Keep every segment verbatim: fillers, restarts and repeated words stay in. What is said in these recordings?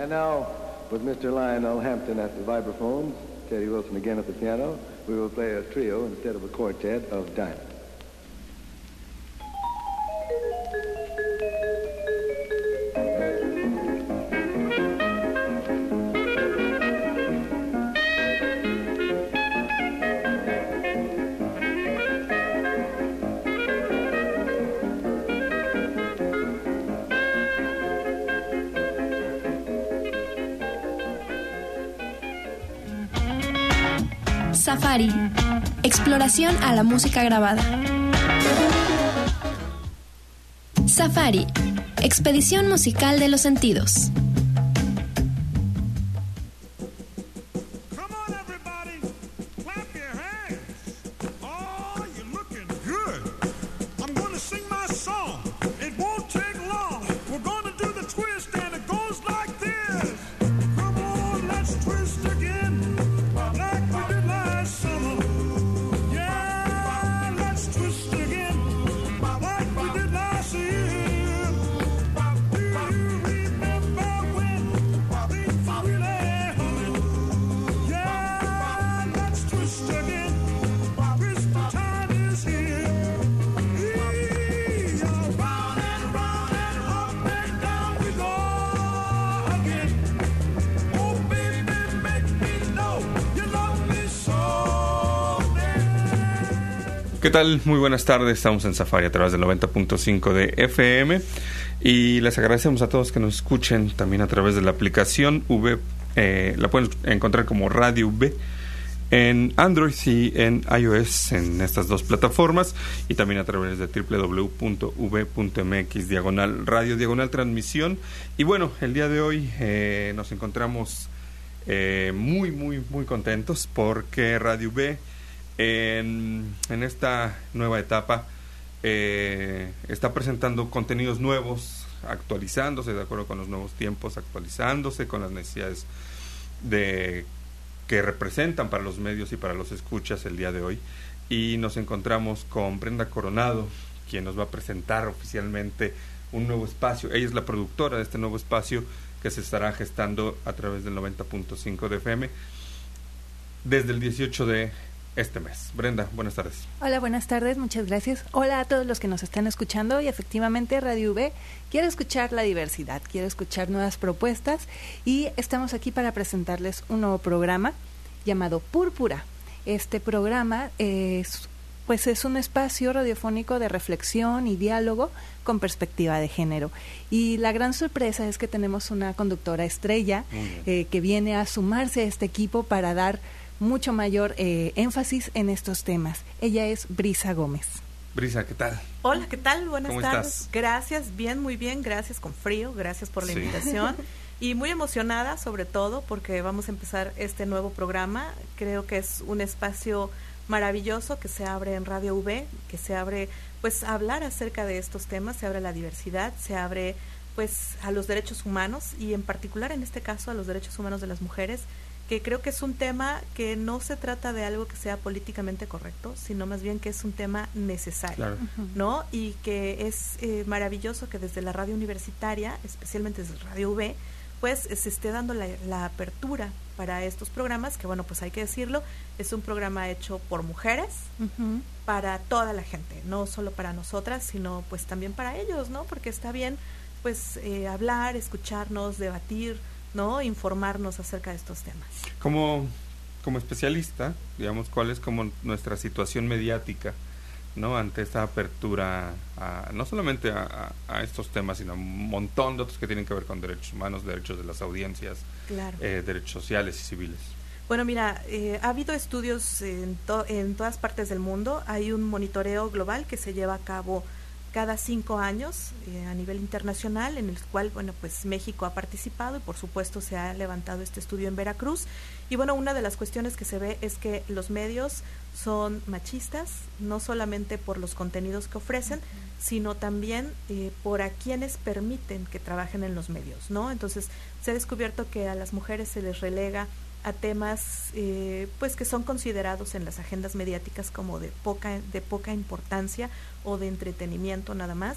And now, with Mister Lionel Hampton at the vibraphone, Teddy Wilson again at the piano, we will play a trio instead of a quartet of Diamond. Safari. Exploración a la música grabada. Safari. Expedición musical de los sentidos. ¿Qué tal? Muy buenas tardes, estamos en Safari a través del noventa punto cinco de F M y les agradecemos a todos que nos escuchen también a través de la aplicación V, eh, la pueden encontrar como Radio V en Android y en iOS en estas dos plataformas y también a través de doble u doble u doble u punto v punto m x diagonal radio diagonal transmisión. Y bueno, el día de hoy eh, nos encontramos eh, muy muy muy contentos porque Radio V En, en esta nueva etapa eh, está presentando contenidos nuevos, actualizándose de acuerdo con los nuevos tiempos, actualizándose con las necesidades de que representan para los medios y para los escuchas el día de hoy. Y nos encontramos con Brenda Coronado, quien nos va a presentar oficialmente un nuevo espacio. Ella es la productora de este nuevo espacio que se estará gestando a través del noventa punto cinco de F M desde el dieciocho de este mes. Brenda, buenas tardes. Hola, buenas tardes, muchas gracias. Hola a todos los que nos están escuchando y efectivamente Radio V quiere escuchar la diversidad, quiere escuchar nuevas propuestas y estamos aquí para presentarles un nuevo programa llamado Púrpura. Este programa es, pues es un espacio radiofónico de reflexión y diálogo con perspectiva de género. Y la gran sorpresa es que tenemos una conductora estrella eh, que viene a sumarse a este equipo para dar mucho mayor eh, énfasis en estos temas. Ella es Brisa Gómez. Brisa, ¿qué tal? Hola, ¿qué tal? Buenas ¿Cómo tardes. estás? Gracias, bien, muy bien, gracias, con frío, gracias por la sí. invitación. Y muy emocionada, sobre todo, porque vamos a empezar este nuevo programa. Creo que es un espacio maravilloso que se abre en Radio V, que se abre, pues, a hablar acerca de estos temas, se abre a la diversidad, se abre, pues, a los derechos humanos y en particular, en este caso, a los derechos humanos de las mujeres, que creo que es un tema que no se trata de algo que sea políticamente correcto, sino más bien que es un tema necesario, claro. ¿no? Y que es eh, maravilloso que desde la radio universitaria, especialmente desde Radio V, pues se esté dando la, la apertura para estos programas, que bueno, pues hay que decirlo, es un programa hecho por mujeres, uh-huh. para toda la gente, no solo para nosotras, sino pues también para ellos, ¿no? Porque está bien, pues, eh, hablar, escucharnos, debatir, ¿no? Informarnos acerca de estos temas. Como, como especialista, digamos, ¿cuál es como nuestra situación mediática, ¿no? Ante esta apertura, a, no solamente a, a, a estos temas, sino a un montón de otros que tienen que ver con derechos humanos, derechos de las audiencias, claro. eh, derechos sociales y civiles? Bueno, mira, eh, ha habido estudios en, to- en todas partes del mundo. Hay un monitoreo global que se lleva a cabo cada cinco años eh, a nivel internacional, en el cual, bueno, pues México ha participado y por supuesto se ha levantado este estudio en Veracruz. Y bueno, una de las cuestiones que se ve es que los medios son machistas, no solamente por los contenidos que ofrecen, uh-huh. sino también eh, por a quienes permiten que trabajen en los medios, ¿no? Entonces, se ha descubierto que a las mujeres se les relega a temas eh, pues que son considerados en las agendas mediáticas como de poca de poca importancia o de entretenimiento nada más,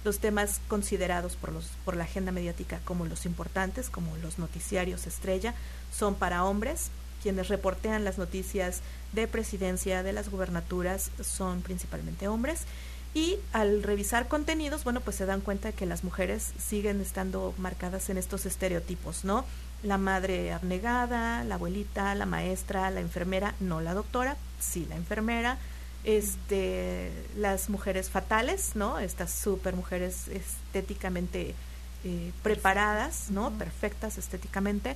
los temas considerados por los por la agenda mediática como los importantes, como los noticiarios estrella, son para hombres. Quienes reportean las noticias de presidencia, de las gubernaturas, son principalmente hombres. Y al revisar contenidos, bueno, pues se dan cuenta de que las mujeres siguen estando marcadas en estos estereotipos, ¿no? La madre abnegada, la abuelita, la maestra, la enfermera, no la doctora, sí la enfermera, este, las mujeres fatales, ¿no? Estas super mujeres estéticamente eh, preparadas, ¿no? Uh-huh. Perfectas estéticamente,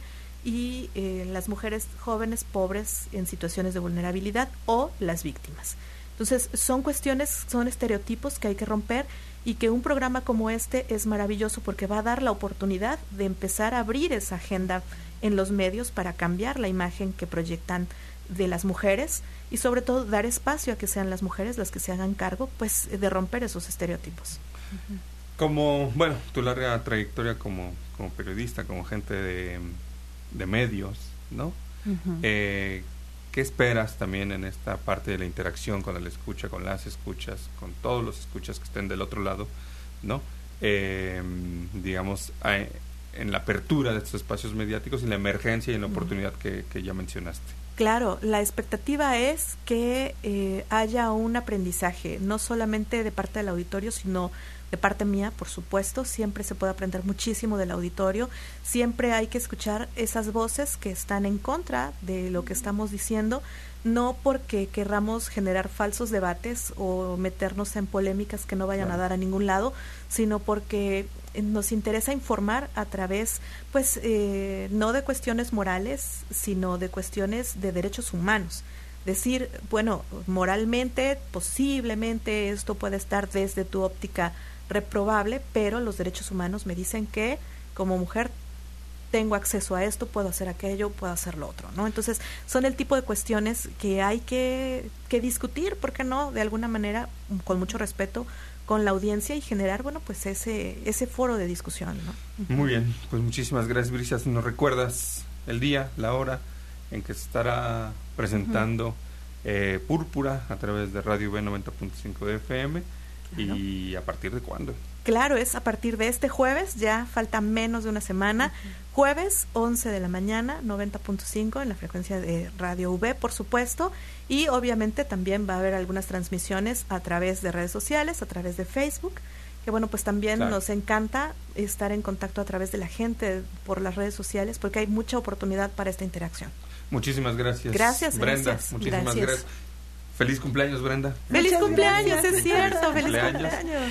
y eh, las mujeres jóvenes pobres en situaciones de vulnerabilidad o las víctimas. Entonces, son cuestiones, son estereotipos que hay que romper, y que un programa como este es maravilloso porque va a dar la oportunidad de empezar a abrir esa agenda en los medios para cambiar la imagen que proyectan de las mujeres, y sobre todo dar espacio a que sean las mujeres las que se hagan cargo, pues, de romper esos estereotipos. Uh-huh. Como, bueno, tu larga trayectoria como, como periodista, como gente de, de medios, ¿no? Uh-huh. Eh, ¿Qué esperas también en esta parte de la interacción con el escucha, con las escuchas, con todos los escuchas que estén del otro lado, ¿no? Eh, digamos, hay, en la apertura de estos espacios mediáticos, en la emergencia y en la oportunidad que, que ya mencionaste. Claro, la expectativa es que eh, haya un aprendizaje, no solamente de parte del auditorio, sino de parte mía, por supuesto. Siempre se puede aprender muchísimo del auditorio, siempre hay que escuchar esas voces que están en contra de lo que estamos diciendo, no porque querramos generar falsos debates o meternos en polémicas que no vayan claro. a dar a ningún lado, sino porque nos interesa informar a través, pues, eh, no de cuestiones morales, sino de cuestiones de derechos humanos. Decir, bueno, moralmente, posiblemente esto puede estar desde tu óptica reprobable, pero los derechos humanos me dicen que como mujer tengo acceso a esto, puedo hacer aquello, puedo hacer lo otro, ¿no? Entonces, son el tipo de cuestiones que hay que, que discutir, ¿por qué no? De alguna manera, con mucho respeto, con la audiencia, y generar, bueno, pues ese ese foro de discusión, ¿no? Muy bien, pues muchísimas gracias, Bricia. Si nos recuerdas el día, la hora en que se estará presentando uh-huh. eh, Púrpura a través de Radio V noventa punto cinco de F M, claro. Y a partir de cuándo. Claro, es a partir de este jueves, ya falta menos de una semana, uh-huh. jueves once de la mañana, noventa punto cinco en la frecuencia de Radio V, por supuesto, y obviamente también va a haber algunas transmisiones a través de redes sociales, a través de Facebook, que bueno, pues también claro. nos encanta estar en contacto a través de la gente por las redes sociales, porque hay mucha oportunidad para esta interacción. Muchísimas gracias. Gracias, Brenda. Gracias. Muchísimas gracias. gracias. Feliz cumpleaños, Brenda. Feliz Muchas cumpleaños, gracias. es cierto, feliz cumpleaños. cumpleaños.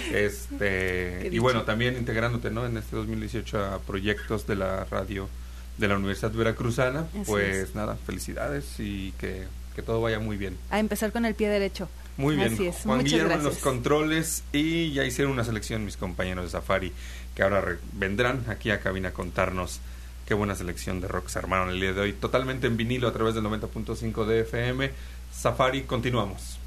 Este, y bueno, también integrándote, ¿no? En este dos mil dieciocho a proyectos de la radio de la Universidad Veracruzana. Así pues es. Nada, felicidades y que, que todo vaya muy bien. A empezar con el pie derecho. Muy bien. Así es. Juan Muchas Guillermo gracias. en los controles, y ya hicieron una selección mis compañeros de Safari, que ahora re- vendrán aquí a cabina a contarnos qué buena selección de rock se armaron el día de hoy, totalmente en vinilo a través del noventa punto cinco de F M. Safari, continuamos.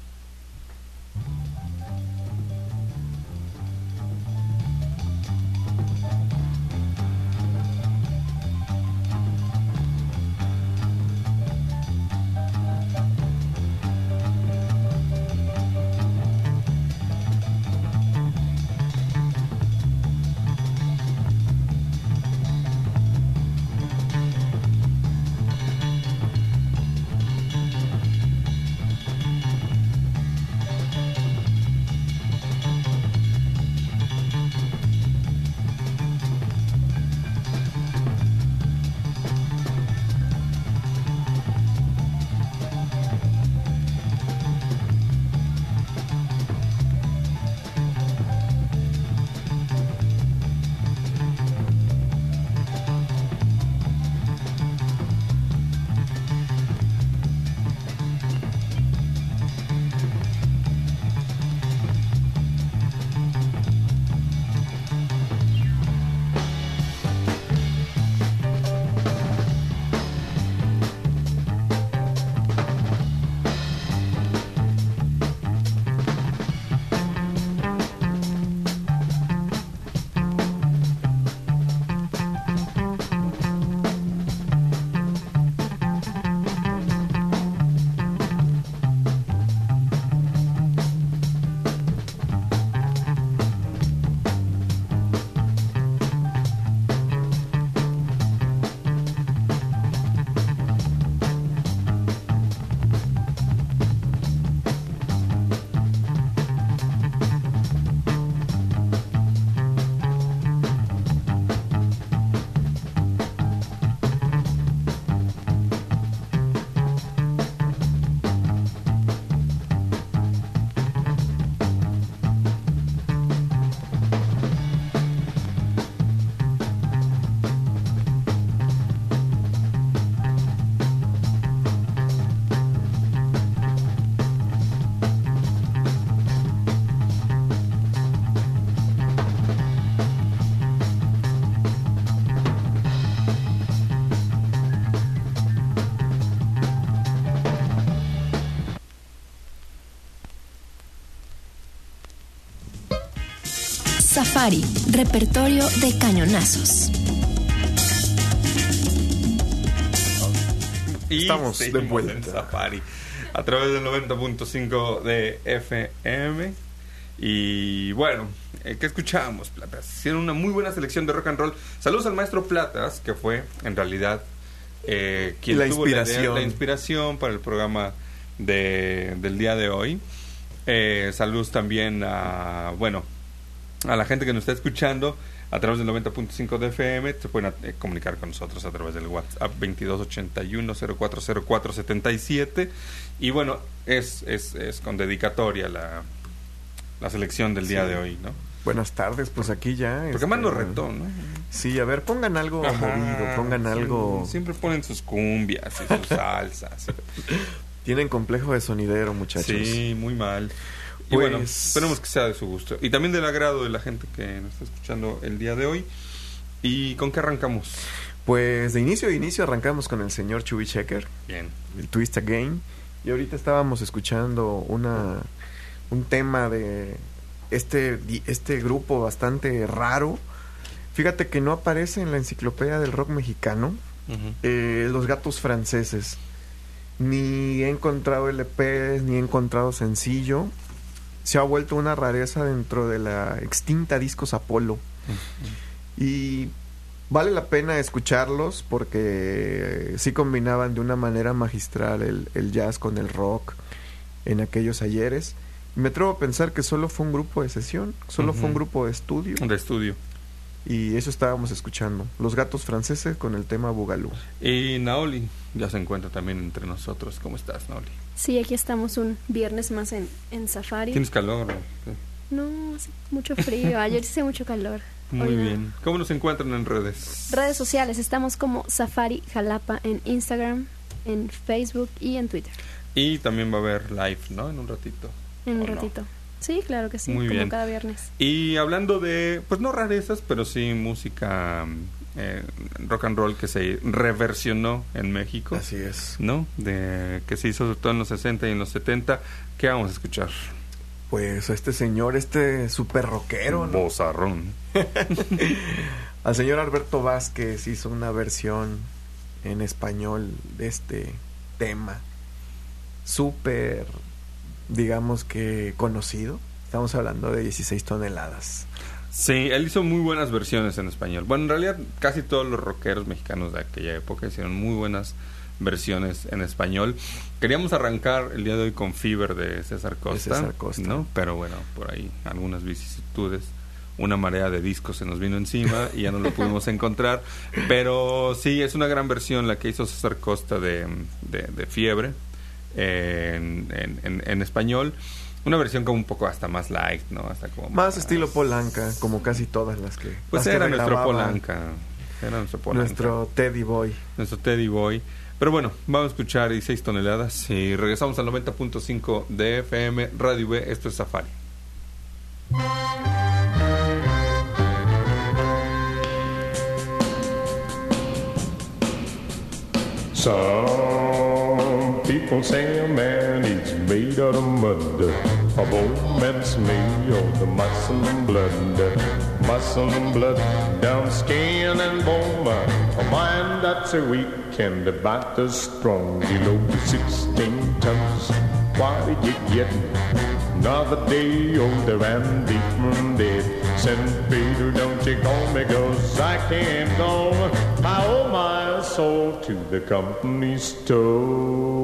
Safari, repertorio de cañonazos. Y estamos de vuelta en Safari a través del noventa punto cinco de F M. Y bueno, eh, ¿qué escuchábamos, Platas? Hicieron una muy buena selección de rock and roll. Saludos al maestro Platas, que fue en realidad eh, quien la tuvo inspiración. La, idea, la inspiración para el programa de, del día de hoy. Eh, saludos también a, bueno, a la gente que nos está escuchando a través del noventa punto cinco de F M. Se pueden eh, comunicar con nosotros a través del WhatsApp veintidós ochenta y uno cero cuatro cero cuatro setenta y siete. Y bueno, es, es, es con dedicatoria la, la selección del día sí. de hoy, ¿no? Buenas tardes, pues aquí ya. Porque más nos retó, ¿no? Sí, a ver, pongan algo Ajá, movido, pongan sí, algo. Siempre ponen sus cumbias y sus salsas. Tienen complejo de sonidero, muchachos. Sí, muy mal. Y pues, bueno, esperemos que sea de su gusto. Y también del agrado de la gente que nos está escuchando el día de hoy. ¿Y con qué arrancamos? Pues de inicio de inicio arrancamos con el señor Chubby Checker. Bien. El Twist Again. Y ahorita estábamos escuchando una un tema de este, este grupo bastante raro. Fíjate que no aparece en la enciclopedia del rock mexicano. Uh-huh. eh, Los Gatos Franceses. Ni he encontrado L Pes, ni he encontrado sencillo. Se ha vuelto una rareza dentro de la extinta Discos Apolo. Uh-huh. Y vale la pena escucharlos porque sí combinaban de una manera magistral el, el jazz con el rock en aquellos ayeres. Y me atrevo a pensar que solo fue un grupo de sesión, solo uh-huh. fue un grupo de estudio. De estudio. Y eso estábamos escuchando. Los Gatos Franceses con el tema Bugalú. Y Naoli ya se encuentra también entre nosotros. ¿Cómo estás, Naoli? Sí, aquí estamos un viernes más en, en Safari. ¿Tienes calor? ¿Sí? No, hace mucho frío. Ayer hice mucho calor. Muy Hoy bien. No. ¿Cómo nos encuentran en redes? Redes sociales. Estamos como Safari Jalapa en Instagram, en Facebook y en Twitter. Y también va a haber live, ¿no? En un ratito. En un ratito. No? Sí, claro que sí. Muy como bien. Cada viernes. Y hablando de, pues no rarezas, pero sí música eh, rock and roll que se reversionó en México. Así es. ¿No? De, que se hizo sobre todo en los sesenta y en los setenta. ¿Qué vamos a escuchar? Pues a este señor, este super rockero, ¿no? Bozarrón. Al señor Alberto Vázquez hizo una versión en español de este tema. Súper, digamos que conocido. Estamos hablando de dieciséis toneladas. Sí, él hizo muy buenas versiones en español. Bueno, en realidad casi todos los rockeros mexicanos de aquella época hicieron muy buenas versiones en español. Queríamos arrancar el día de hoy con Fever de César Costa, de César Costa, ¿no? Pero bueno, por ahí algunas vicisitudes, una marea de discos se nos vino encima y ya no lo pudimos encontrar. Pero sí, es una gran versión la que hizo César Costa de, de, de Fiebre eh, en, en, en, en español. Una versión como un poco hasta más light, ¿no? Hasta como más, más estilo Polanca, como casi todas las que pues las era que nuestro Polanca. Era nuestro Polanca. Nuestro Teddy Boy. Nuestro Teddy Boy. Pero bueno, vamos a escuchar dieciséis toneladas y regresamos al noventa punto cinco de F M Radio V. Esto es Safari. Some people say a man is made out of mud. A bone man's made of the muscle and blood. Muscle and blood, down skin and bone. A mind that's a weak and the body's strong. You know the sixteen tons. What did you get? Another day older and deeper dead. Saint Peter, don't you call me, 'cause I can't go. I owe my soul to the company store.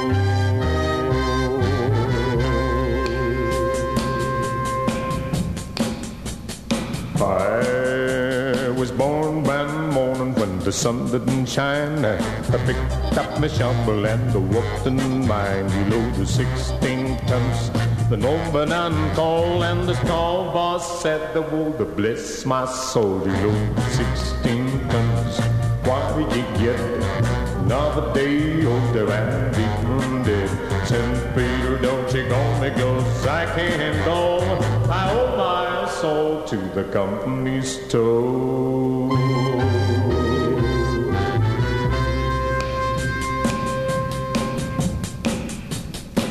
I was born one morning when the sun didn't shine. I picked up my shovel and walked in mine. You know the sixteen tons, the number none call, and the tall boss said the word to bless my soul. You know the sixteen tons, why did you get another day older and deeper dead? Saint Peter, don't you go me, 'cause I can't go. I owe my soul to the company store.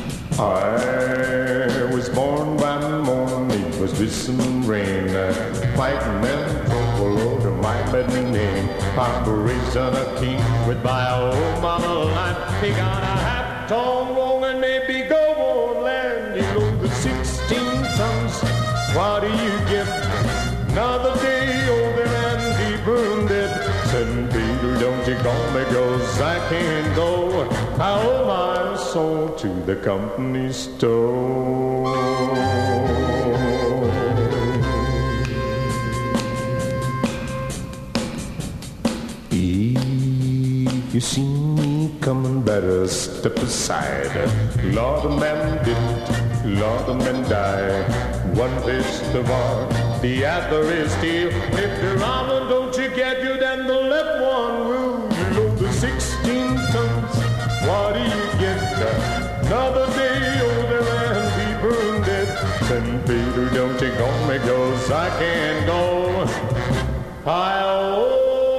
I was born one morning, it was whistling rain. fighting and trouble over my maiden name. I'm raising a king with my old mama line. He got a half tone wrong and maybe go on land. You know the sixteen tons. What do you get? Another day older and deeper in debt. Said Peter, don't you call me 'cause I can't go. I owe my soul to the company store. If you see me coming, better step aside. Lord, a man did, Lord, a man died. One is the war, the other is steel. If the right one don't you get you, then the left one will. You know the sixteen tons, what do you get? Another day older and deeper in debt. Saint Peter, don't you go me 'cause I can't go. I owe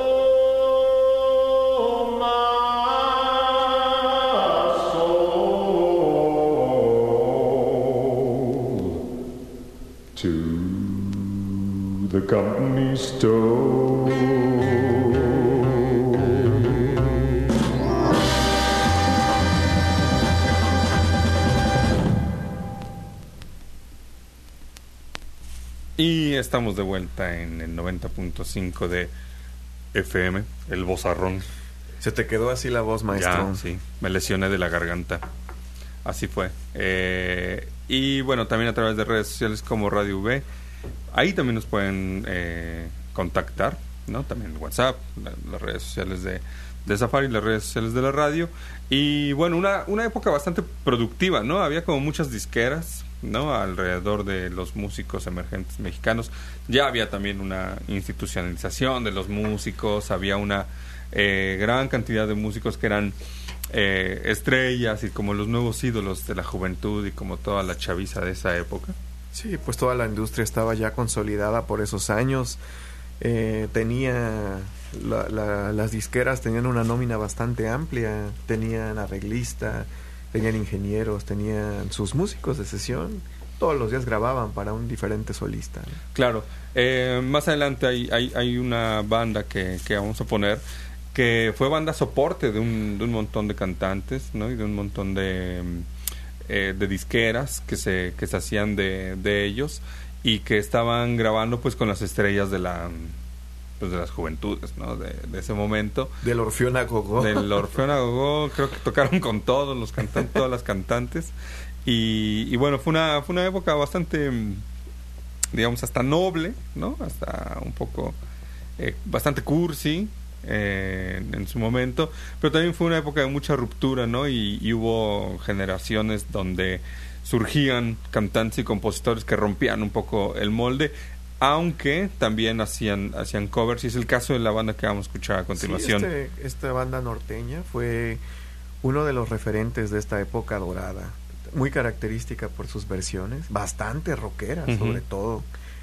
the company store. Y estamos de vuelta en el noventa punto cinco de F M, el vozarrón. Se te quedó así la voz, maestro. Ya, sí, me lesioné de la garganta. Así fue. Eh, y bueno, también a través de redes sociales como Radio V. Ahí también nos pueden eh, contactar, ¿no? También WhatsApp, la, las redes sociales de, de Safari, las redes sociales de la radio. Y bueno, una, una época bastante productiva, ¿no? Había como muchas disqueras, ¿no? Alrededor de los músicos emergentes mexicanos. Ya había también una institucionalización de los músicos, había una eh, gran cantidad de músicos que eran eh, estrellas y como los nuevos ídolos de la juventud y como toda la chaviza de esa época. Sí, pues toda la industria estaba ya consolidada por esos años. Eh, tenía la, la, las disqueras tenían una nómina bastante amplia, tenían arreglista, tenían ingenieros, tenían sus músicos de sesión. Todos los días grababan para un diferente solista, ¿no? Claro. Eh, más adelante hay, hay, hay una banda que, que vamos a poner que fue banda soporte de un, de un montón de cantantes, ¿no? Y de un montón de... Eh, de disqueras que se que se hacían de, de ellos y que estaban grabando pues con las estrellas de la pues de las juventudes, ¿no? De, de ese momento. Del Orfeón a Gogó. Del Orfeón a Gogó, creo que tocaron con todos los cantantes, todas las cantantes y, y bueno, fue una fue una época bastante, digamos, hasta noble, ¿no? Hasta un poco eh, bastante cursi. Eh, en, en su momento, pero también fue una época de mucha ruptura, ¿no? Y, y hubo generaciones donde surgían cantantes y compositores que rompían un poco el molde, aunque también hacían hacían covers, y es el caso de la banda que vamos a escuchar a continuación. Sí, este, esta banda norteña fue uno de los referentes de esta época dorada, muy característica por sus versiones, bastante rockera, uh-huh. sobre todo.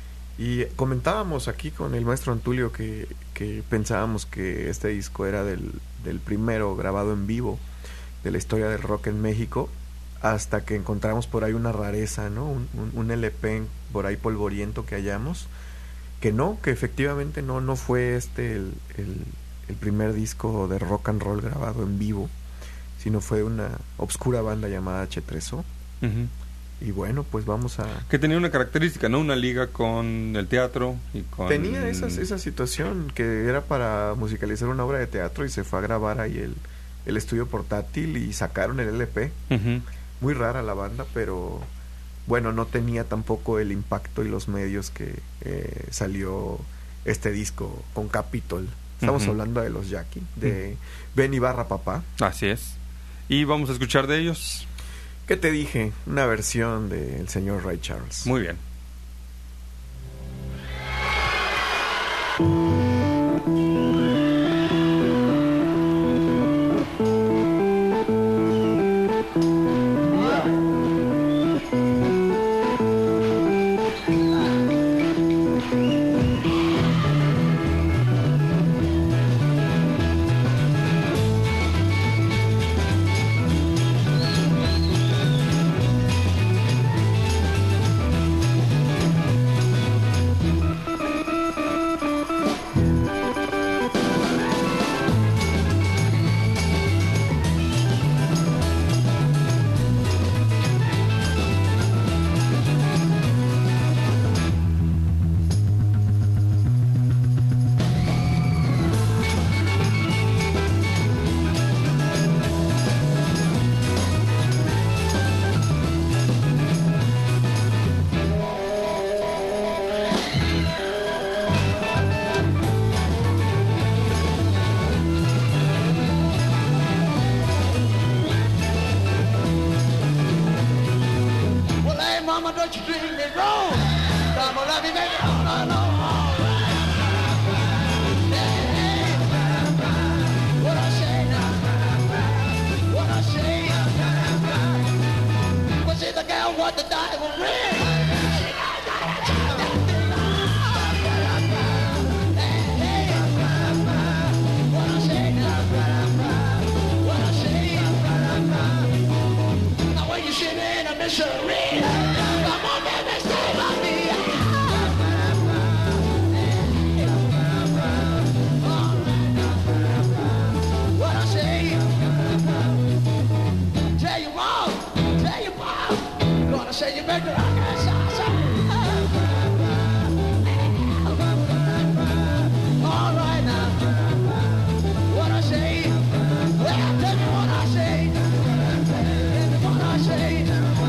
Y comentábamos aquí con el maestro Antulio que, que pensábamos que este disco era del, del primero grabado en vivo de la historia del rock en México, hasta que encontramos por ahí una rareza, ¿no? Un, un, un L P por ahí polvoriento que hallamos, que no, que efectivamente no, no fue este el, el, el primer disco de rock and roll grabado en vivo, sino fue una obscura banda llamada H tres O. Uh-huh. Y bueno, pues vamos a... Que tenía una característica, ¿no? Una liga con el teatro y con... Tenía esa, esa situación, que era para musicalizar una obra de teatro y se fue a grabar ahí el, el estudio portátil y sacaron el L P. Uh-huh. Muy rara la banda, pero bueno, no tenía tampoco el impacto y los medios que eh, salió este disco con Capitol. Estamos uh-huh. hablando de los Jackie, de uh-huh. Ben Ibarra Papá. Así es. Y vamos a escuchar de ellos... ¿Qué te dije? Una versión del señor Ray Charles. Muy bien. don't you treat me wrong. Come on, let me make it all alone. What I say now? What I say? Was it the girl what the devil ring? Misery. Come on, baby, stay by me. What I say? Tell you mom, tell you mom. Gonna say you better rock that salsa. All right now. What I say? Well, tell me what I say. Tell me what I say.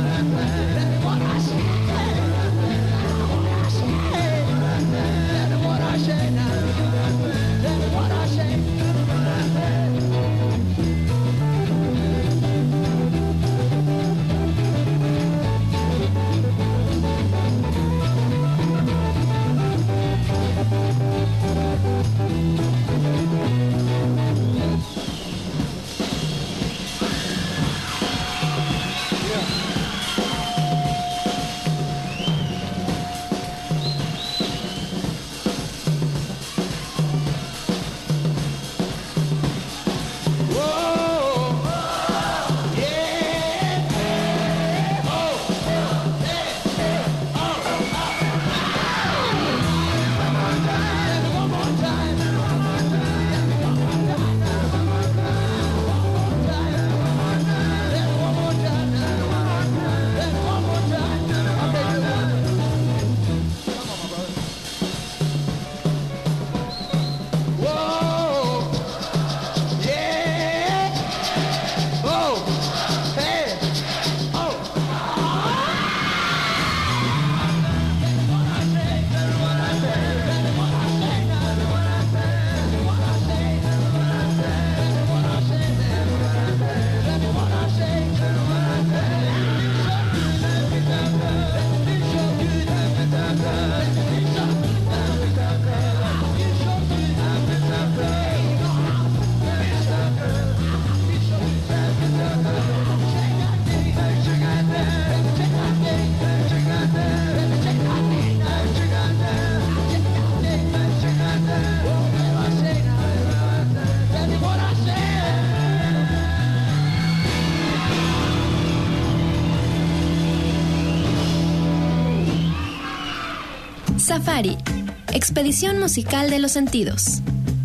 Safari, expedición musical de los sentidos.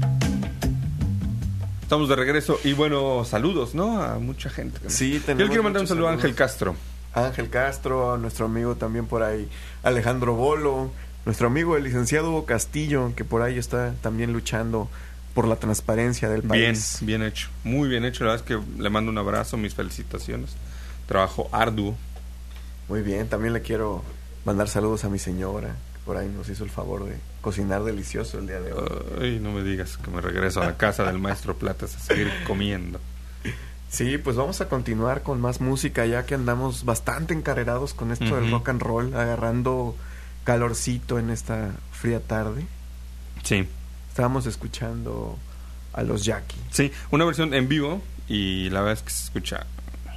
Estamos de regreso y bueno, saludos, ¿no? A mucha gente. Sí, tenemos. Yo quiero mandar un saludo a Ángel Castro. Ángel Castro, a nuestro amigo también por ahí, Alejandro Bolo, nuestro amigo el licenciado Hugo Castillo, que por ahí está también luchando por la transparencia del país. Bien, bien hecho, muy bien hecho. La verdad es que le mando un abrazo, mis felicitaciones. Trabajo arduo. Muy bien, también le quiero mandar saludos a mi señora, que por ahí nos hizo el favor de cocinar delicioso el día de hoy. Ay, no me digas que me regreso a la casa del maestro Platas a seguir comiendo. Sí, pues vamos a continuar con más música, ya que andamos bastante encarrerados con esto uh-huh. del rock and roll, agarrando calorcito en esta fría tarde. Sí. Estábamos escuchando a los Jackie. Sí, una versión en vivo y la verdad es que se escucha...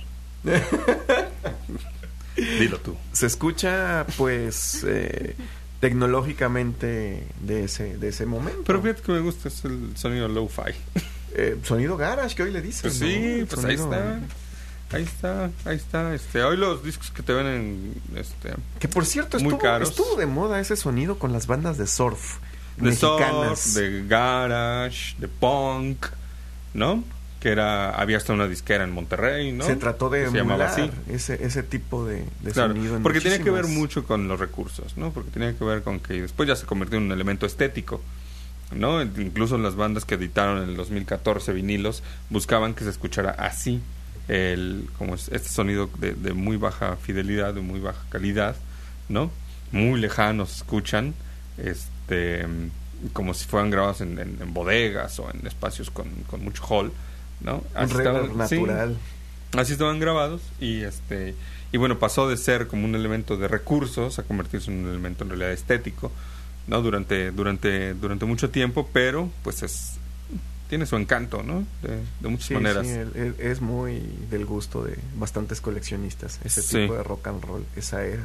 Dilo tú. Se escucha, pues, eh, tecnológicamente de ese de ese momento. Pero fíjate que me gusta, es el sonido lo-fi. Eh, sonido garage, que hoy le dicen. Pues sí, ¿no? pues sonido... ahí está. Ahí está, ahí está. Este, hoy los discos que te ven en... Este, que por cierto, muy estuvo, caros. estuvo de moda ese sonido con las bandas de surf de mexicanas. Surf, de garage, de punk, ¿no? Que era, había hasta una disquera en Monterrey, ¿no? Se trató de se emular así. ese ese tipo de, de claro, sonido. En porque muchísimas... tenía que ver mucho con los recursos, ¿no? Porque tenía que ver con que después ya se convirtió en un elemento estético, ¿no? Incluso las bandas que editaron en el dos mil catorce vinilos buscaban que se escuchara así, el como este sonido de, de muy baja fidelidad, de muy baja calidad, ¿no? Muy lejanos escuchan, este, como si fueran grabados en, en, en bodegas o en espacios con, con mucho hall, ¿no? Un reverb natural. Sí, Así estaban grabados y este y bueno, pasó de ser como un elemento de recursos a convertirse en un elemento en realidad estético, ¿no? Durante durante durante mucho tiempo, pero pues es tiene su encanto, ¿no? De, de muchas sí, maneras. Sí, el, el, es muy del gusto de bastantes coleccionistas, ese sí. tipo de rock and roll, esa era.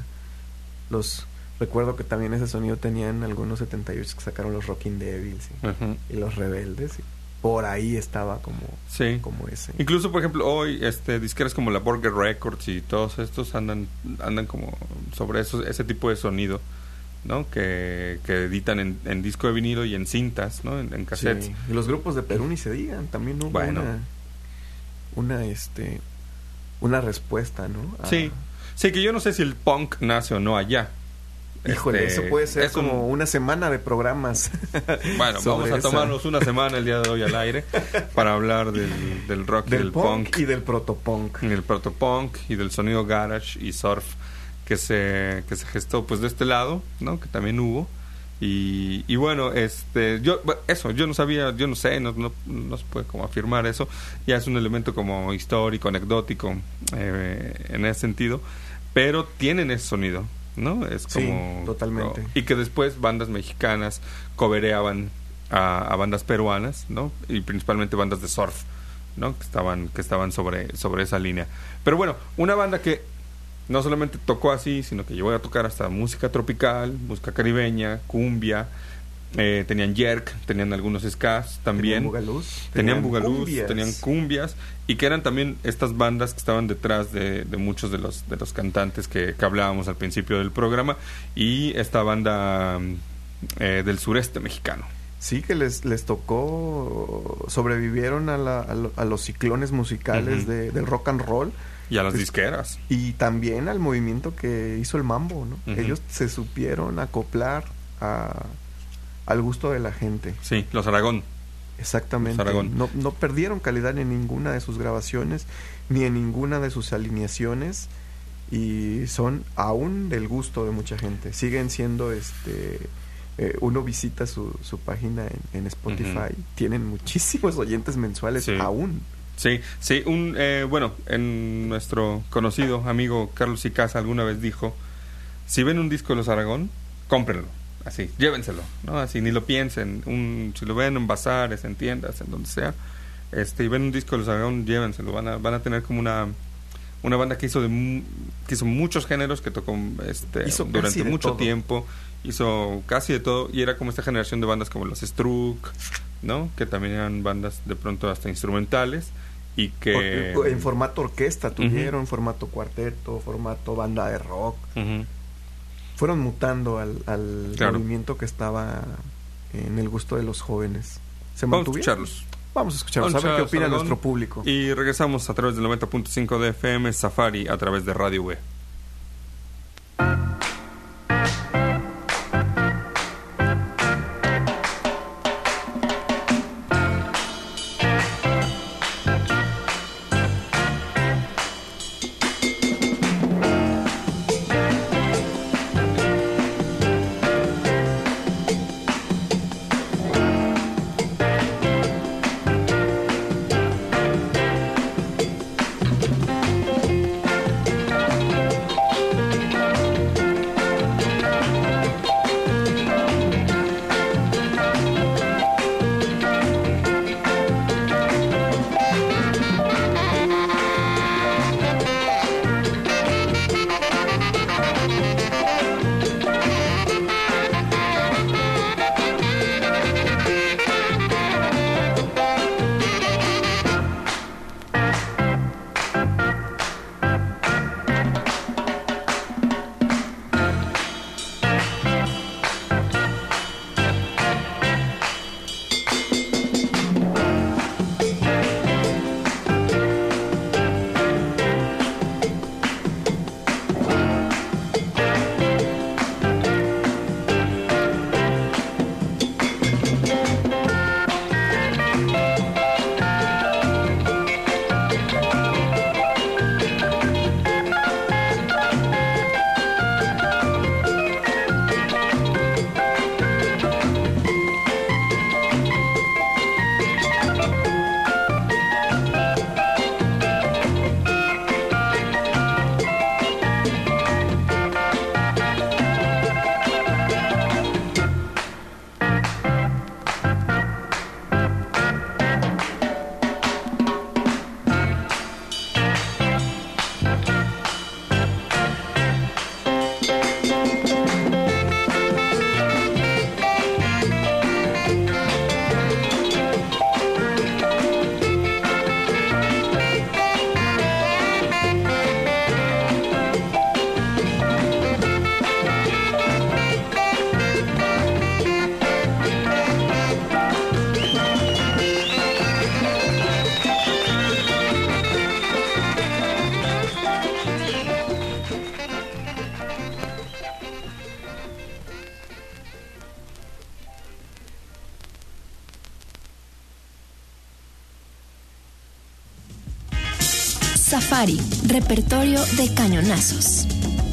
Los recuerdo que también ese sonido tenían algunos setenta y ocho que sacaron los Rocking Devils y, uh-huh. y los Rebeldes. Y por ahí estaba como, sí. como ese. Incluso, por ejemplo, hoy este disqueras como la Burger Records y todos estos andan andan como sobre eso, ese tipo de sonido, ¿no? Que, que editan en, en disco de vinilo y en cintas, ¿no? En, en cassettes. Sí. Y los grupos de Perú ni se digan, también hubo bueno. una, una, este, una respuesta, ¿no? A... Sí, sí, que yo no sé si el punk nace o no allá. Híjole, este, eso puede ser como un... una semana de programas. Bueno, vamos a esa... tomarnos una semana el día de hoy al aire para hablar del, del rock del y del punk, punk y del protopunk. Y del protopunk y del sonido garage y surf que se que se gestó pues de este lado, ¿no? Que también hubo. Y, y bueno, este yo eso, yo no sabía, yo no sé, no, no, no se puede como afirmar eso. Ya es un elemento como histórico, anecdótico eh, en ese sentido, pero tienen ese sonido, ¿no? Es como... Sí, totalmente. Oh, y que después bandas mexicanas covereaban a, a bandas peruanas, ¿no? Y principalmente bandas de surf, ¿no? Que estaban, que estaban sobre, sobre esa línea. Pero bueno, una banda que no solamente tocó así, sino que llegó a tocar hasta música tropical, música caribeña, cumbia, eh, tenían jerk, tenían algunos skas también. Tenían bugalús. Tenían bugalús, tenían cumbias, y que eran también estas bandas que estaban detrás de, de muchos de los de los cantantes que, que hablábamos al principio del programa, y esta banda eh, del sureste mexicano. Sí, que les les tocó, sobrevivieron a, la, a, lo, a los ciclones musicales uh-huh. de, del rock and roll. Y a las pues, disqueras. Y también al movimiento que hizo el mambo, ¿no? Uh-huh. Ellos se supieron acoplar a, al gusto de la gente. Sí, los Aragón. Exactamente. Los Aragón. No, no perdieron calidad en ninguna de sus grabaciones, ni en ninguna de sus alineaciones, y son aún del gusto de mucha gente. Siguen siendo, este... Eh, uno visita su, su página en, en Spotify, uh-huh. tienen muchísimos oyentes mensuales sí. aún. Sí, sí, un eh, bueno, en nuestro conocido amigo Carlos Icaza alguna vez dijo, si ven un disco de los Aragón, cómprenlo, así, llévenselo, ¿no? Así, ni lo piensen, un, si lo ven en bazares, en tiendas, en donde sea, este, y ven un disco de los Aragón, llévenselo, van a, van a tener como una una banda que hizo de mu- que hizo muchos géneros, que tocó este hizo durante mucho todo. tiempo, hizo casi de todo, y era como esta generación de bandas como los Struck, ¿no? Que también eran bandas de pronto hasta instrumentales, y que Por, en formato orquesta tuvieron, uh-huh. formato cuarteto, formato banda de rock. Uh-huh. Fueron mutando al, al claro. movimiento que estaba en el gusto de los jóvenes. ¿Se Vamos mantuvieron? a escucharlos. Vamos a escucharlos, a ver qué opina Aragón, nuestro público. Y regresamos a través del noventa punto cinco de F M, Safari, a través de Radio U E. Thank Safari, repertorio de cañonazos.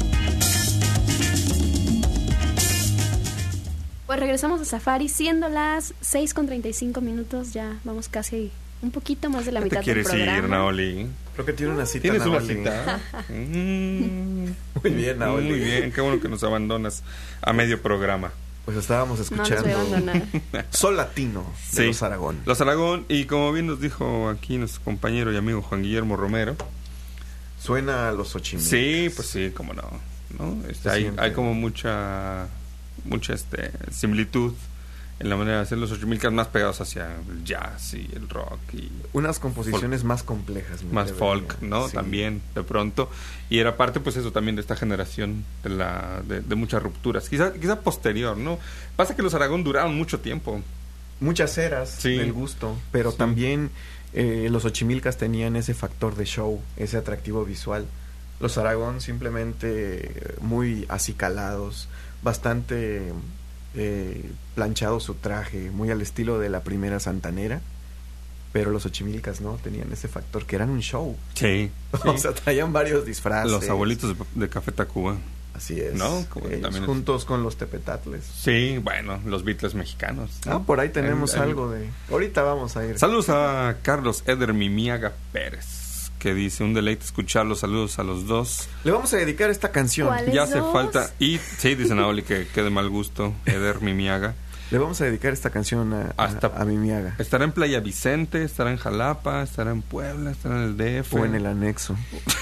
Pues regresamos a Safari, siendo las seis con treinta y cinco minutos, ya vamos casi un poquito más de la mitad del programa. ¿Te quieres ir, Naoli? Creo que tiene una cita. ¿Tienes una Naoli. cita? mm, Muy bien, Naoli. Muy bien, qué bueno que nos abandonas a medio programa. Pues estábamos escuchando No nos voy a abandonar. Sol Latino de Sí, Los Aragón. Los Aragón, y como bien nos dijo aquí nuestro compañero y amigo Juan Guillermo Romero. Suena a los Xochimilcas. Sí, pues sí, cómo no. ¿no? Este, hay, siente. hay como mucha mucha este, similitud en la manera de hacer los Xochimilcas, más pegados hacia el jazz y el rock y unas composiciones folk, más complejas, más folk, ¿no? Sí. También de pronto, y era parte pues eso también de esta generación de la de, de muchas rupturas, quizá quizá posterior, ¿no? Pasa que los Aragón duraron mucho tiempo, muchas eras sí. del gusto, pero sí. también eh, los Xochimilcas tenían ese factor de show, ese atractivo visual. Los Aragón simplemente muy acicalados, bastante eh, planchado su traje, muy al estilo de la primera santanera, pero los Xochimilcas no tenían ese factor, que eran un show. Sí, o sí. sea, traían varios disfraces. Los abuelitos de, de Café Tacuba. Así es. ¿No? Como también juntos es... con los Tepetatles. Sí, bueno, los Beatles mexicanos, ¿no? Ah, por ahí tenemos el, el... algo de... Ahorita vamos a ir. Saludos a Carlos Eder Mimiaga Pérez, que dice, un deleite escucharlos, saludos a los dos. Le vamos a dedicar esta canción. Ya hace falta, y sí, dice Naoli que quede mal gusto, Eder Mimiaga. Le vamos a dedicar esta canción a, Hasta, a, a Mimiaga. Estará en Playa Vicente, estará en Jalapa, estará en Puebla, estará en el D F. O en el anexo.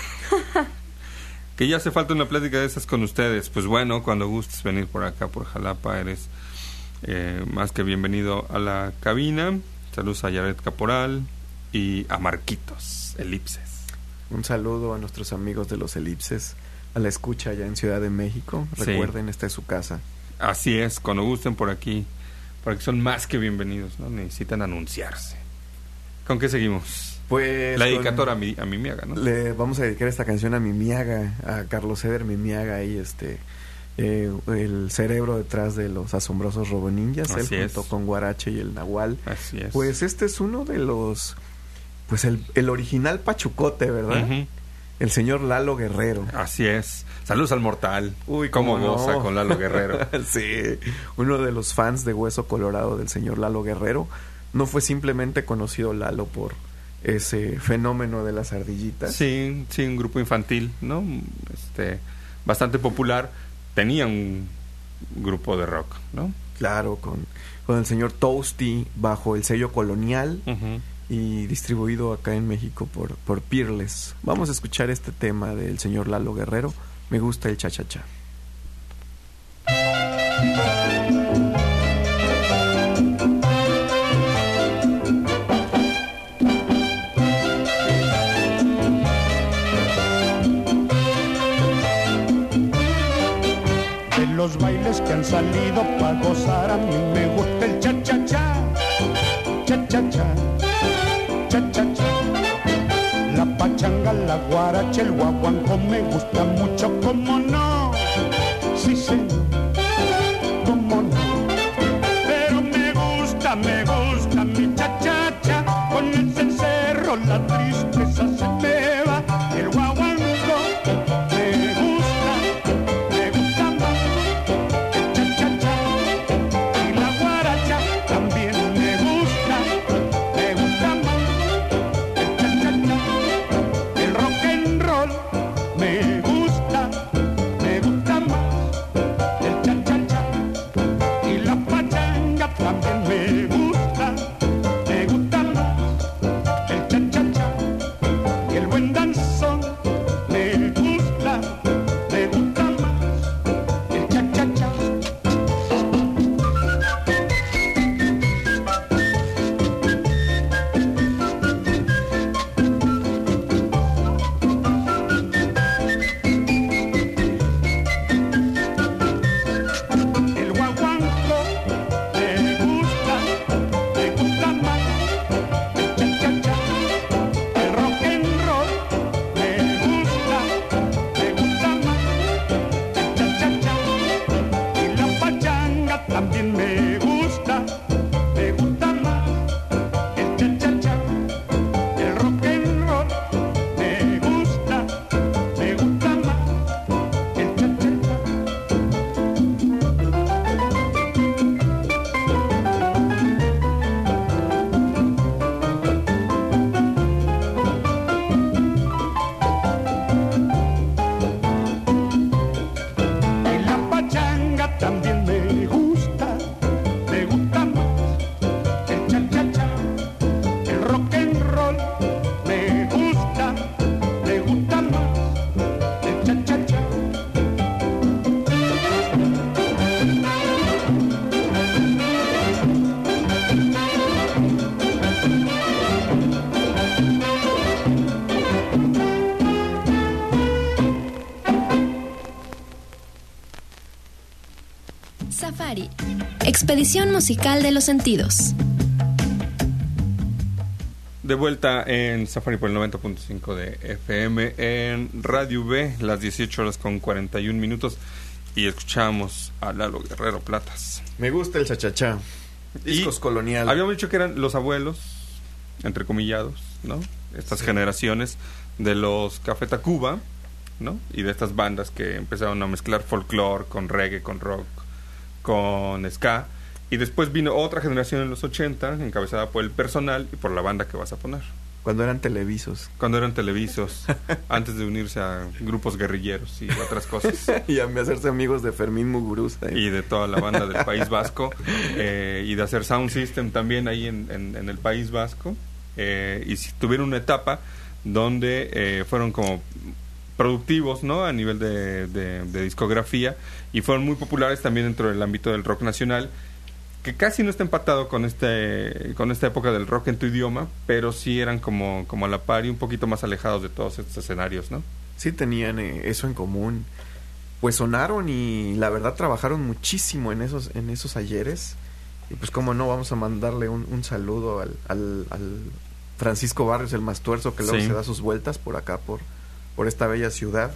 Que ya hace falta una plática de esas con ustedes. Pues bueno, cuando gustes venir por acá, por Jalapa, eres eh, más que bienvenido a la cabina. Saludos a Yaret Caporal y a Marquitos Elipses. Un saludo a nuestros amigos de los Elipses, a la escucha allá en Ciudad de México. Recuerden, sí. Esta es su casa. Así es, cuando gusten por aquí, por aquí son más que bienvenidos, ¿no? Necesitan anunciarse. ¿Con qué seguimos? Pues la dedicatoria a mi, a Mimiaga, ¿no? Le vamos a dedicar esta canción a Mimiaga, a Carlos Eder Mimiaga, y este eh, el cerebro detrás de los asombrosos Roboninjas, él junto con Guarache y el Nahual. Así es. Pues este es uno de los, pues el, el original pachucote, ¿verdad? Uh-huh. El señor Lalo Guerrero. Así es. Saludos al mortal. Uy, cómo cómo goza no. con Lalo Guerrero. Sí, uno de los fans de Hueso Colorado del señor Lalo Guerrero. No fue simplemente conocido Lalo por ese fenómeno de las ardillitas. Sí, sí, un grupo infantil, ¿no? Este, bastante popular. Tenía un grupo de rock, ¿no? Claro, con, con el señor Toasty bajo el sello Colonial. Uh-huh. Y distribuido acá en México por, por Peerless. Vamos a escuchar este tema del señor Lalo Guerrero. Me gusta el cha-cha-cha. De los bailes que han salido para gozar, a mí me gusta el cha-cha-cha. Cha-cha-cha. Cha-cha-cha. La pachanga, la guaracha, el guaguanco me gusta mucho, ¿cómo no? Sí, señor, ¿cómo no? Pero me gusta, me gusta mi cha-cha-cha. Con el cencerro la tristeza se me va. El guaguanco me gusta, me gusta más. El cha-cha-cha y la guaracha también me gusta, me gusta más. El rock and roll me gusta, me gusta más. El cha-cha-cha y la pachanga también me gusta, me gusta más. El cha-cha-cha y el buen danzón me gusta, me gusta más. El cha-cha-cha. El guaguanco me gusta, me gusta más. El cha-cha-cha, el rock and roll expedición musical de los sentidos. De vuelta en Safari por el noventa punto cinco de F M en Radio V, las dieciocho horas con cuarenta y un minutos, y escuchamos a Lalo Guerrero Platas. Me gusta el chachachá. Discos Y colonial. Habíamos dicho que eran los abuelos, entrecomillados, ¿no? Estas sí. generaciones de los Café Tacuba, ¿no? Y de estas bandas que empezaron a mezclar folclore con reggae, con rock, con ska. Y después vino otra generación en los ochenta, encabezada por el personal y por la banda que vas a poner. Cuando eran televisos. Cuando eran televisos, antes de unirse a grupos guerrilleros y otras cosas. Y a hacerse amigos de Fermín Muguruza. ¿eh? Y de toda la banda del País Vasco. Eh, y de hacer sound system también ahí en, en, en el País Vasco. Eh, y si tuvieron una etapa donde eh, fueron como productivos, ¿no? A nivel de, de, de discografía. Y fueron muy populares también dentro del ámbito del rock nacional, que casi no está empatado con este con esta época del rock en tu idioma, pero sí eran como, como a la par y un poquito más alejados de todos estos escenarios, ¿no? Sí tenían eh, eso en común. Pues sonaron y la verdad trabajaron muchísimo en esos en esos ayeres. Y pues cómo no, vamos a mandarle un, un saludo al, al, al Francisco Barrios, el Mastuerzo, que luego sí. se da sus vueltas por acá, por, por esta bella ciudad.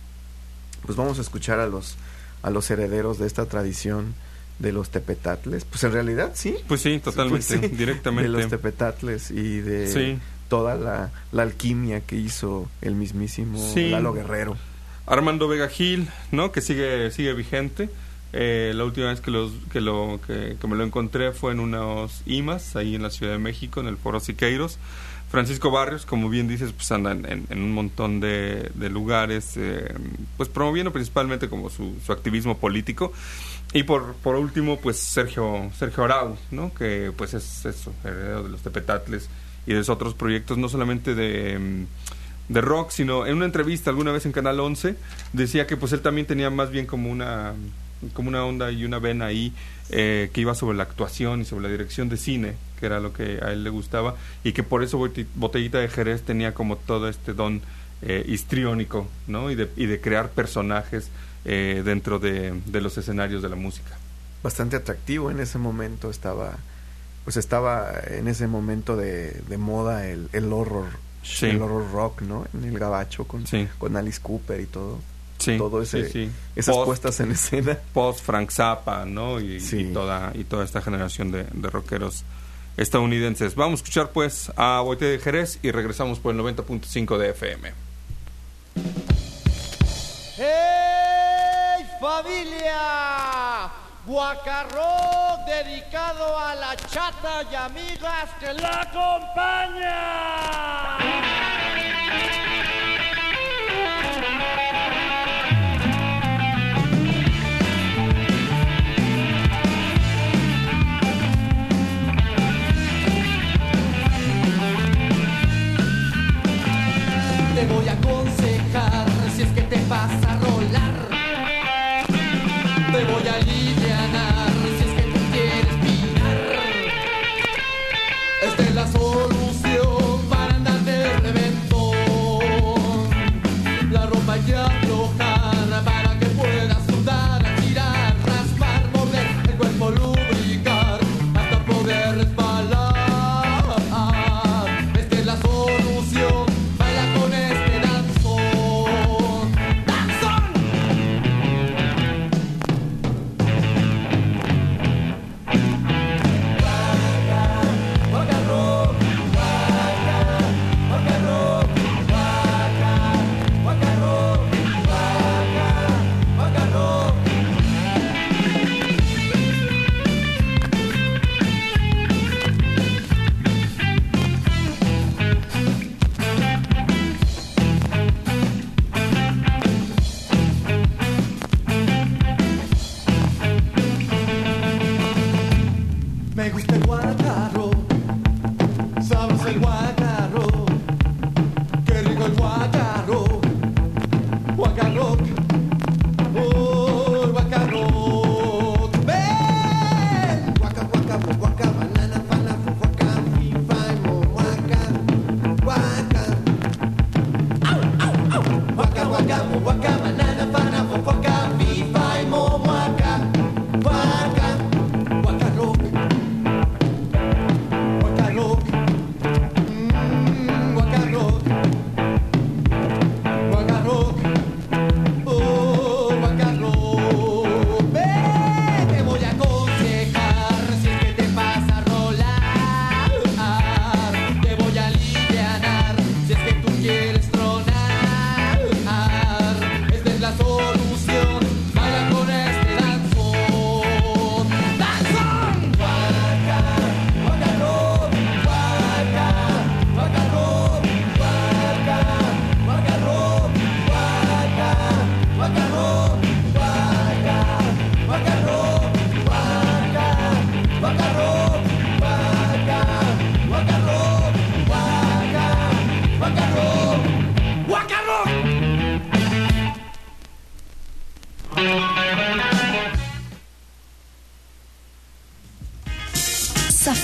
Pues vamos a escuchar a los, a los herederos de esta tradición de los tepetatles, pues en realidad sí. Pues sí, totalmente, pues sí, directamente. De los tepetatles y de sí. toda la, la alquimia que hizo el mismísimo sí. Lalo Guerrero. Armando Vega Gil, ¿no? Que sigue sigue vigente. Eh, la última vez que los que lo que, que me lo encontré fue en unos I M A S ahí en la Ciudad de México, en el Foro Siqueiros. Francisco Barrios, como bien dices, pues anda en, en, en un montón de, de lugares, eh, pues promoviendo principalmente como su, su activismo político. Y por por último, pues Sergio Sergio Arau, ¿no? Que pues es eso, heredero de los tepetatles y de esos otros proyectos, no solamente de, de rock, sino en una entrevista alguna vez en Canal once, decía que pues él también tenía más bien como una como una onda y una vena ahí eh, que iba sobre la actuación y sobre la dirección de cine, que era lo que a él le gustaba, y que por eso Botellita de Jerez tenía como todo este don eh, histriónico, ¿no? Y de, y de crear personajes eh, dentro de, de los escenarios de la música. Bastante atractivo en ese momento, estaba pues estaba en ese momento de, de moda el, el horror, sí. el horror rock, ¿no? En el gabacho con, sí. con Alice Cooper y todo. Sí, todo ese, sí, sí. esas post, puestas en escena. Post Frank Zappa, ¿no? Y, sí. y toda y toda esta generación de, de rockeros estadounidenses. Vamos a escuchar pues a Botellita de Jerez y regresamos por el noventa punto cinco de F M. ¡Hey, familia! Guacarrock dedicado a la chata y amigas que la acompañan. Te voy a aconsejar si es que te vas a rolar. Te voy a alivianar si es que te quieres pirar. Esta es la solución para andar de reventón. La ropa hay que aflojar para que puedas sudar, girar, raspar, morder, el cuerpo lubricar hasta poder resbalar. Esta es la solución. Con este danzón, danzón. Waka, waka rock, waka, waka rock, waka, waka rock.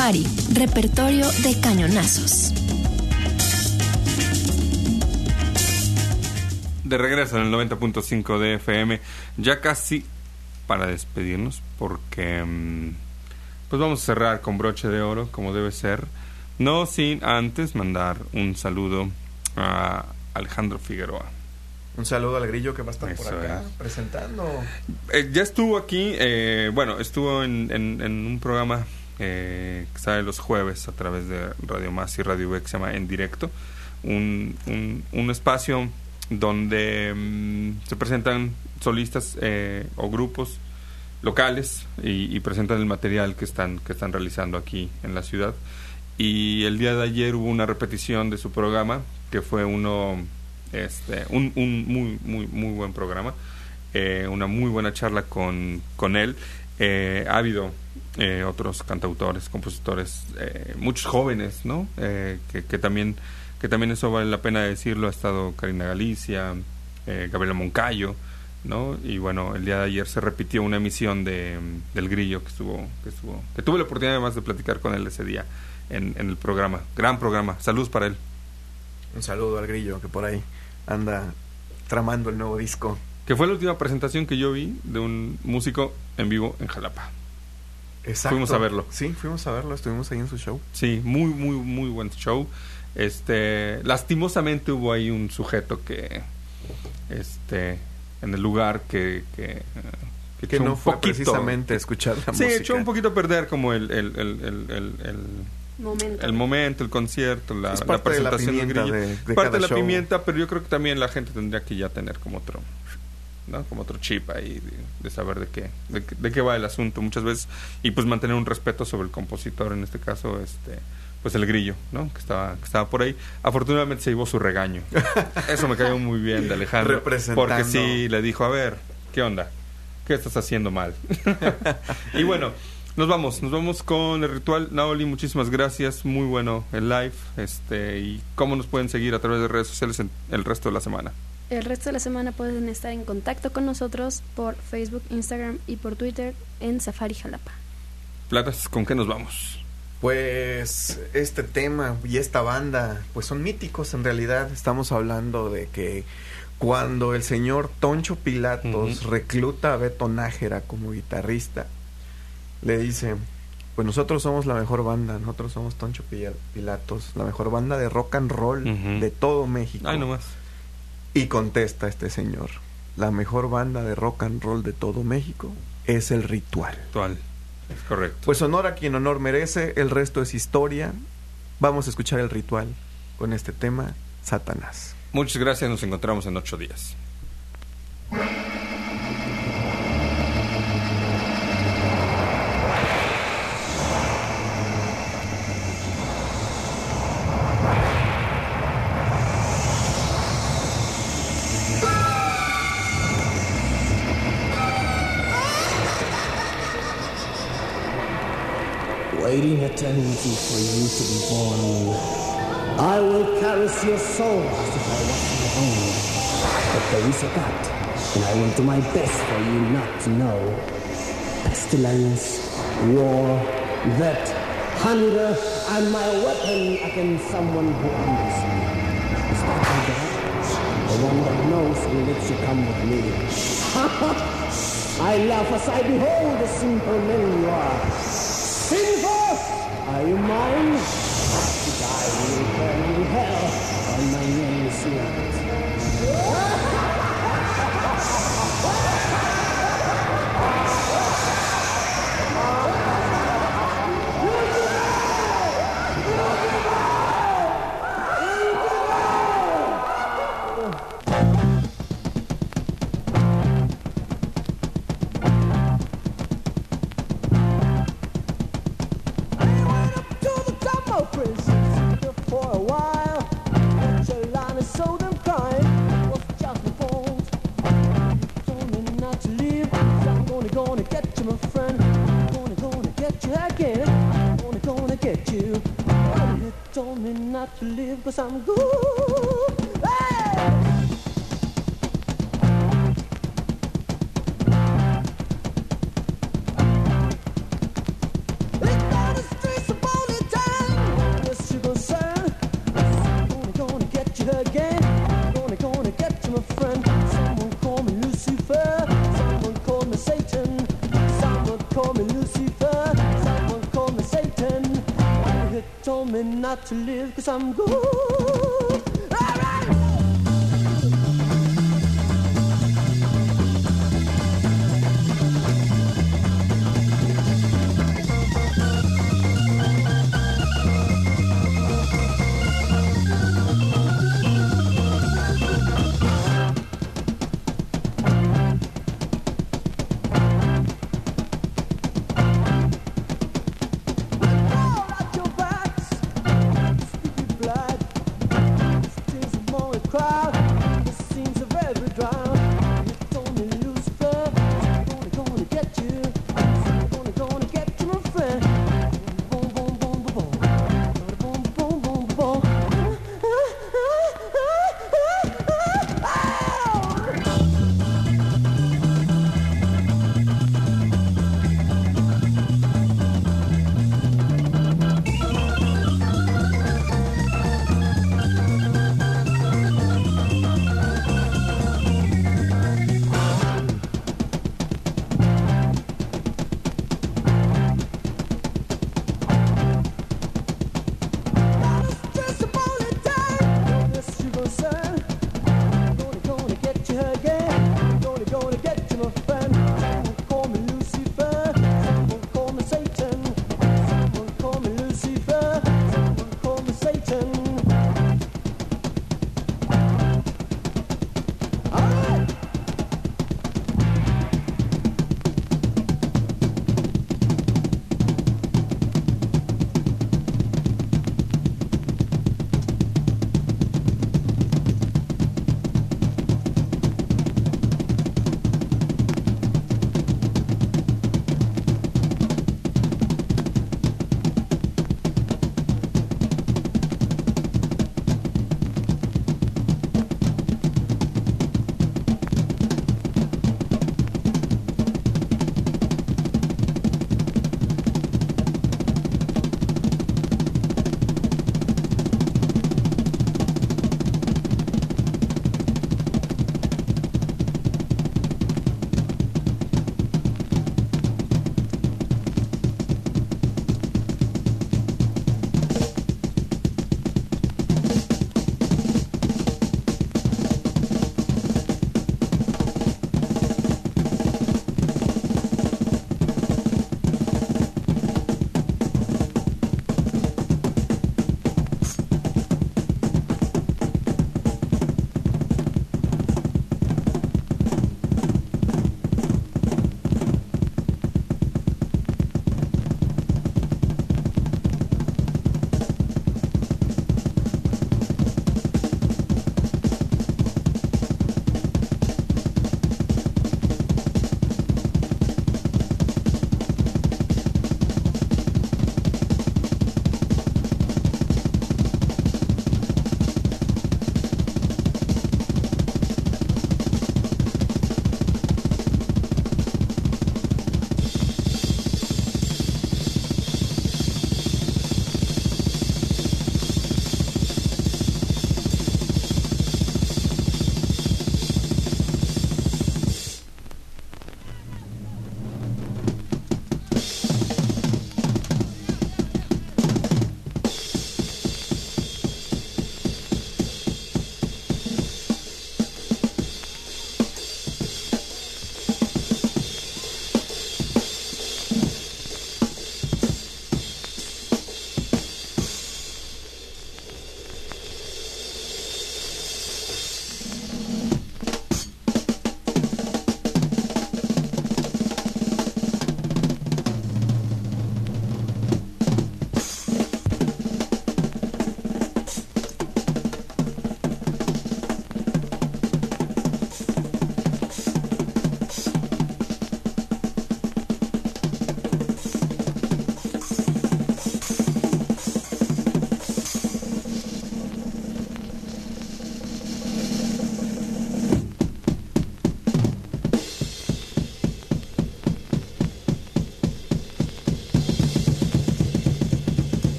Safari, repertorio de cañonazos. De regreso en el noventa punto cinco de F M, ya casi para despedirnos, porque pues vamos a cerrar con broche de oro, como debe ser, no sin antes mandar un saludo a Alejandro Figueroa. Un saludo al Grillo que va a estar Eso por acá es. presentando. Eh, ya estuvo aquí, eh, bueno, estuvo en, en, en un programa eh, que sale los jueves a través de Radio Más y Radio V, que se llama En Directo, un, un, un espacio donde mmm, se presentan solistas eh, o grupos locales y, y presentan el material que están que están realizando aquí en la ciudad. Y el día de ayer hubo una repetición de su programa, que fue uno este un, un muy muy muy buen programa, eh, una muy buena charla con, con él. Eh, ha habido eh, otros cantautores, compositores, eh, muchos jóvenes, ¿no? Eh, que, que también que también eso vale la pena decirlo. Ha estado Karina Galicia, eh, Gabriela Moncayo, ¿no? Y bueno, el día de ayer se repitió una emisión de del Grillo que estuvo que estuvo que tuve la oportunidad además de platicar con él ese día en, en el programa. Gran programa. Saludos para él. Un saludo al Grillo que por ahí anda tramando el nuevo disco. Que fue la última presentación que yo vi de un músico en vivo en Jalapa. Exacto. Fuimos a verlo. Sí, fuimos a verlo, estuvimos ahí en su show. Sí, muy, muy, muy buen show. Este, lastimosamente hubo ahí un sujeto que, este, en el lugar que, que, que, que no fue poquito, precisamente escuchar la sí, música. Sí, echó un poquito a perder como el, el, el, el, el, el momento. el momento, el concierto, la, es parte la presentación de la del Grillo. De, de parte de la show. pimienta, pero yo creo que también la gente tendría que ya tener como otro, ¿no? Como otro chip ahí de, de saber de qué, de, de qué va el asunto muchas veces, y pues mantener un respeto sobre el compositor, en este caso, este, pues el Grillo, ¿no? Que estaba, que estaba por ahí. Afortunadamente se llevó su regaño. Eso me cayó muy bien de Alejandro, porque sí le dijo, a ver, ¿qué onda? ¿Qué estás haciendo mal? Y bueno, nos vamos, nos vamos con el ritual. Naoli, muchísimas gracias, muy bueno el live, este, y cómo nos pueden seguir a través de redes sociales en el resto de la semana. El resto de la semana pueden estar en contacto con nosotros por Facebook, Instagram y por Twitter en Safari Jalapa. Platas, ¿con qué nos vamos? Pues este tema y esta banda pues son míticos en realidad. Estamos hablando de que cuando el señor Toncho Pilatos uh-huh. recluta a Beto Nájera como guitarrista, le dice, pues nosotros somos la mejor banda, nosotros somos Toncho Pilatos, la mejor banda de rock and roll uh-huh. de todo México. Ay, nomás. Y contesta este señor, la mejor banda de rock and roll de todo México es El Ritual. Ritual, es correcto. Pues honor a quien honor merece, el resto es historia. Vamos a escuchar El Ritual con este tema, Satanás. Muchas gracias, nos encontramos en ocho días. Waiting eternity for you to be born. I will caress your soul as if I was your own. But there is a God, and I will do my best for you not to know. Pestilence, war, death, hunger, and my weapon against someone who honors me. Is that my God? The one that knows and lets you come with me. I laugh as I behold the simple men you are. Sinful! Are you mine? To die in eternal hell on my name's land. Not to live, 'cause I'm good. Hey! It's on the streets of you again. Gonna, gonna get you, my friend. Someone call me Lucifer. Someone call me Satan. Someone call me Lucifer. Someone call me Satan. You told me not to live 'cause I'm good.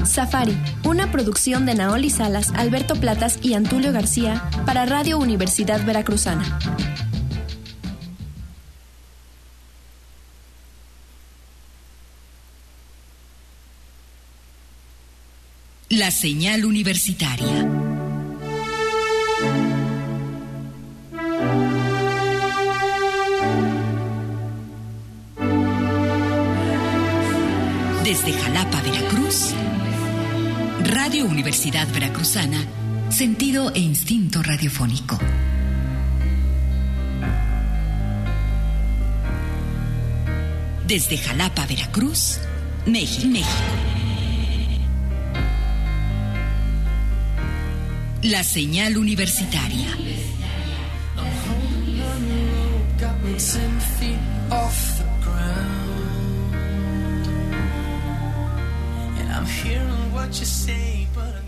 Safari, una producción de Naoli Salas, Alberto Platas y Antulio García para Radio Universidad Veracruzana. La señal universitaria. Desde Jalapa, Veracruz, Radio Universidad Veracruzana, sentido e instinto radiofónico. Desde Jalapa, Veracruz, México. México. La señal universitaria. I'm hearing what you say, but